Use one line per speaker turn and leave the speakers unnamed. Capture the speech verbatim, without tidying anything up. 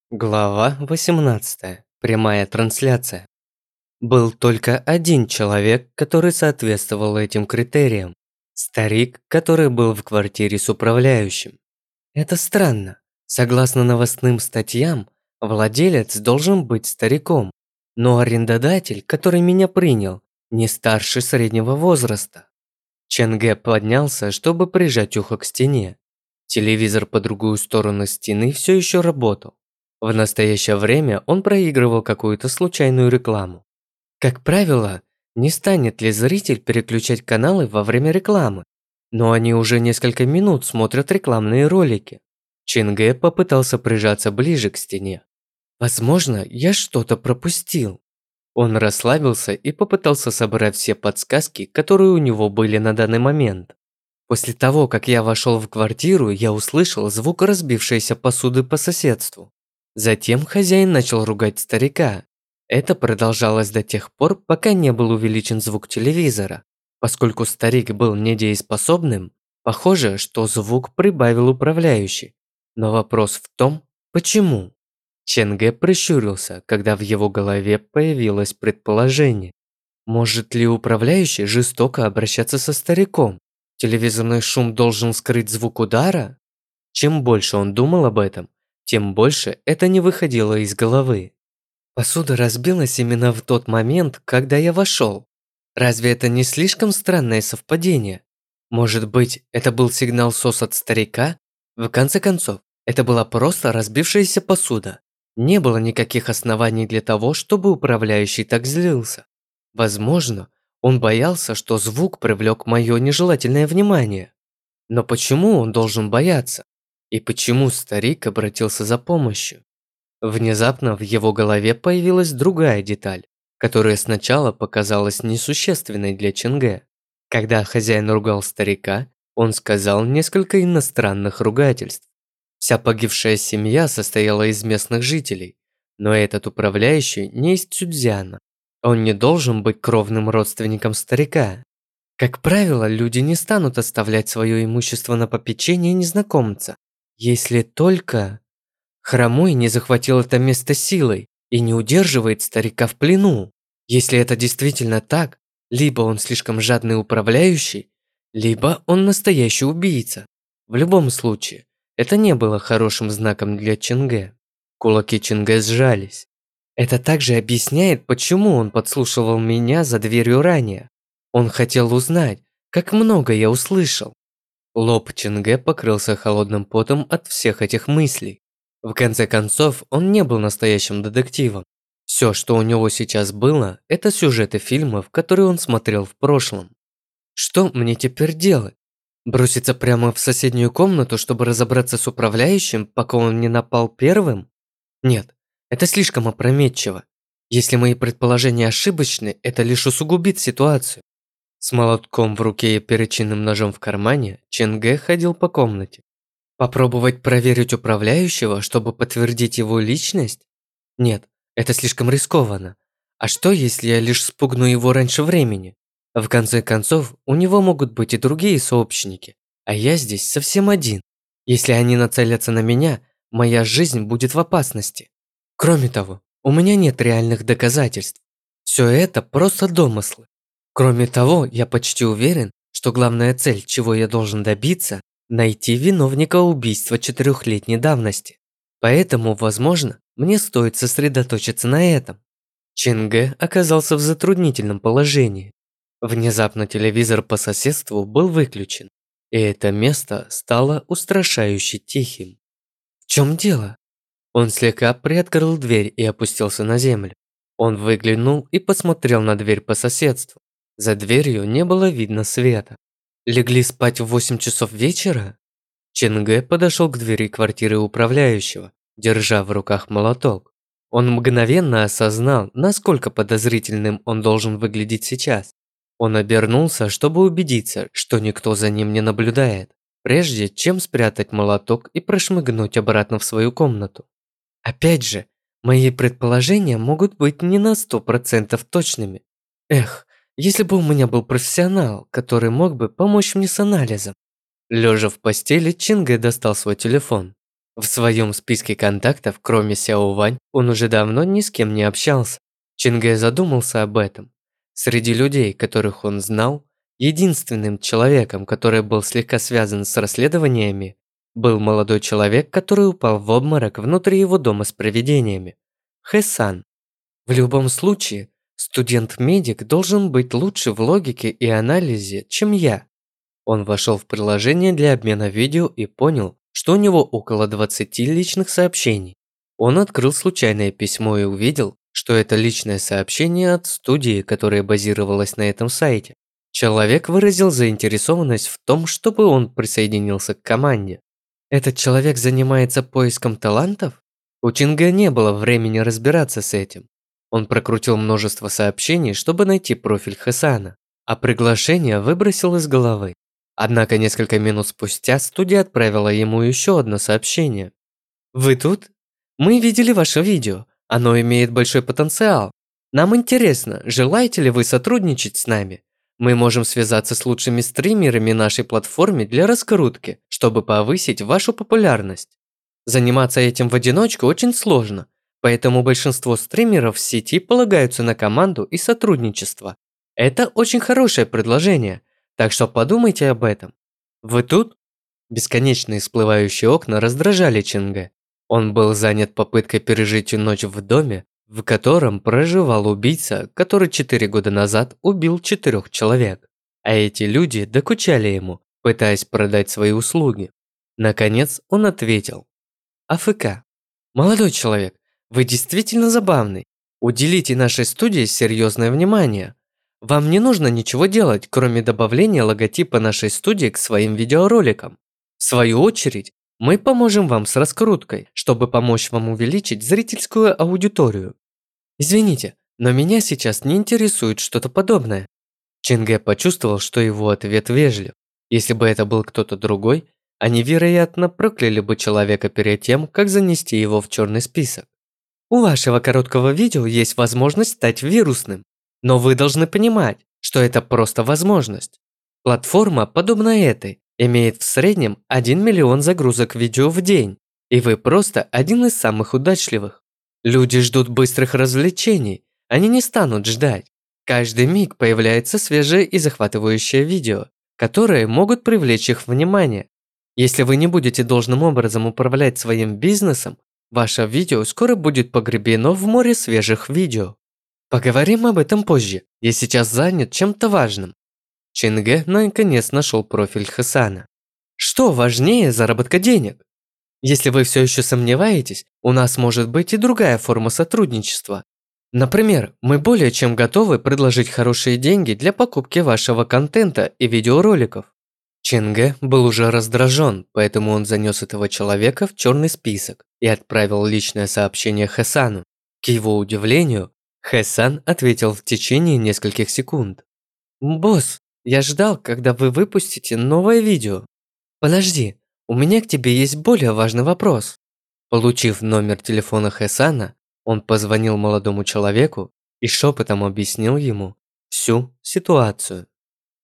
Глава восемнадцатая. Прямая трансляция. Был только один человек, который соответствовал этим критериям. Старик, который был в квартире с управляющим. Это странно. Согласно новостным статьям, владелец должен быть стариком, но арендодатель, который меня принял, не старше среднего возраста. Ченге поднялся, чтобы прижать ухо к стене. Телевизор по другую сторону стены все еще работал. В настоящее время он проигрывал какую-то случайную рекламу. Как правило, не станет ли зритель переключать каналы во время рекламы, но они уже несколько минут смотрят рекламные ролики. Ченге попытался прижаться ближе к стене. Возможно, я что-то пропустил. Он расслабился и попытался собрать все подсказки, которые у него были на данный момент. После того, как я вошел в квартиру, я услышал звук разбившейся посуды по соседству. Затем хозяин начал ругать старика. Это продолжалось до тех пор, пока не был увеличен звук телевизора. Поскольку старик был недееспособным, похоже, что звук прибавил управляющий. Но вопрос в том, почему? Ченге прищурился, когда в его голове появилось предположение. Может ли управляющий жестоко обращаться со стариком? Телевизорный шум должен скрыть звук удара? Чем больше он думал об этом, тем больше это не выходило из головы. Посуда разбилась именно в тот момент, когда я вошел. Разве это не слишком странное совпадение? Может быть, это был сигнал СОС от старика? В конце концов, это была просто разбившаяся посуда. Не было никаких оснований для того, чтобы управляющий так злился. Возможно, он боялся, что звук привлек мое нежелательное внимание. Но почему он должен бояться? И почему старик обратился за помощью? Внезапно в его голове появилась другая деталь, которая сначала показалась несущественной для Ченге. Когда хозяин ругал старика, он сказал несколько иностранных ругательств. Вся погибшая семья состояла из местных жителей, но этот управляющий не из Цюцзяна. Он не должен быть кровным родственником старика. Как правило, люди не станут оставлять свое имущество на попечение незнакомца, если только Хромой не захватил это место силой и не удерживает старика в плену. Если это действительно так, либо он слишком жадный управляющий, либо он настоящий убийца. В любом случае, это не было хорошим знаком для Ченге. Кулаки Ченге сжались. Это также объясняет, почему он подслушивал меня за дверью ранее. Он хотел узнать, как много я услышал. Лоб Ченге покрылся холодным потом от всех этих мыслей. В конце концов, он не был настоящим детективом. Все, что у него сейчас было, это сюжеты фильмов, которые он смотрел в прошлом. Что мне теперь делать? Броситься прямо в соседнюю комнату, чтобы разобраться с управляющим, пока он не напал первым? Нет, это слишком опрометчиво. Если мои предположения ошибочны, это лишь усугубит ситуацию. С молотком в руке и перочинным ножом в кармане, Ченге ходил по комнате. Попробовать проверить управляющего, чтобы подтвердить его личность? Нет, это слишком рискованно. А что, если я лишь спугну его раньше времени? В конце концов, у него могут быть и другие сообщники, а я здесь совсем один. Если они нацелятся на меня, моя жизнь будет в опасности. Кроме того, у меня нет реальных доказательств. Все это просто домыслы. Кроме того, я почти уверен, что главная цель, чего я должен добиться, найти виновника убийства четырехлетней давности. Поэтому, возможно, мне стоит сосредоточиться на этом. Ченге оказался в затруднительном положении. Внезапно телевизор по соседству был выключен, и это место стало устрашающе тихим. В чем дело? Он слегка приоткрыл дверь и опустился на землю. Он выглянул и посмотрел на дверь по соседству. За дверью не было видно света. Легли спать в восемь часов вечера? Ченге подошел к двери квартиры управляющего, держа в руках молоток. Он мгновенно осознал, насколько подозрительным он должен выглядеть сейчас. Он обернулся, чтобы убедиться, что никто за ним не наблюдает, прежде чем спрятать молоток и прошмыгнуть обратно в свою комнату. Опять же, мои предположения могут быть не на сто процентов точными. Эх, если бы у меня был профессионал, который мог бы помочь мне с анализом. Лежа в постели, Ченге достал свой телефон. В своем списке контактов, кроме Сяо Вань, он уже давно ни с кем не общался. Чинге задумался об этом. Среди людей, которых он знал, единственным человеком, который был слегка связан с расследованиями, был молодой человек, который упал в обморок внутри его дома с привидениями. Хэсан. В любом случае, студент-медик должен быть лучше в логике и анализе, чем я. Он вошел в приложение для обмена видео и понял, что у него около двадцати личных сообщений. Он открыл случайное письмо и увидел, что это личное сообщение от студии, которая базировалась на этом сайте. Человек выразил заинтересованность в том, чтобы он присоединился к команде. Этот человек занимается поиском талантов? У Чинга не было времени разбираться с этим. Он прокрутил множество сообщений, чтобы найти профиль Хэсана, а приглашение выбросил из головы. Однако несколько минут спустя студия отправила ему еще одно сообщение. «Вы тут? Мы видели ваше видео. Оно имеет большой потенциал. Нам интересно, желаете ли вы сотрудничать с нами? Мы можем связаться с лучшими стримерами нашей платформы для раскрутки, чтобы повысить вашу популярность. Заниматься этим в одиночку очень сложно, поэтому большинство стримеров в сети полагаются на команду и сотрудничество. Это очень хорошее предложение, так что подумайте об этом. Вы тут?» Бесконечные всплывающие окна раздражали Чинге. Он был занят попыткой пережить ночь в доме, в котором проживал убийца, который четыре года назад убил четырех человек. А эти люди докучали ему, пытаясь продать свои услуги. Наконец он ответил. «АФК. Молодой человек, вы действительно забавный. Уделите нашей студии серьезное внимание. Вам не нужно ничего делать, кроме добавления логотипа нашей студии к своим видеороликам. В свою очередь, мы поможем вам с раскруткой, чтобы помочь вам увеличить зрительскую аудиторию. Извините, но меня сейчас не интересует что-то подобное». Чинге почувствовал, что его ответ вежлив. Если бы это был кто-то другой, они, вероятно, прокляли бы человека перед тем, как занести его в черный список. «У вашего короткого видео есть возможность стать вирусным. Но вы должны понимать, что это просто возможность. Платформа, подобная этой, имеет в среднем один миллион загрузок видео в день, и вы просто один из самых удачливых. Люди ждут быстрых развлечений, они не станут ждать. Каждый миг появляется свежее и захватывающее видео, которые могут привлечь их внимание. Если вы не будете должным образом управлять своим бизнесом, ваше видео скоро будет погребено в море свежих видео. Поговорим об этом позже, я сейчас занят чем-то важным». Чинге наконец нашел профиль Хэсана. «Что важнее заработка денег? Если вы все еще сомневаетесь, у нас может быть и другая форма сотрудничества. Например, мы более чем готовы предложить хорошие деньги для покупки вашего контента и видеороликов». Чинге был уже раздражен, поэтому он занес этого человека в черный список и отправил личное сообщение Хэсану. К его удивлению, Хэсан ответил в течение нескольких секунд. «Босс, я ждал, когда вы выпустите новое видео. Подожди, у меня к тебе есть более важный вопрос». Получив номер телефона Хэсана, он позвонил молодому человеку и шепотом объяснил ему всю ситуацию.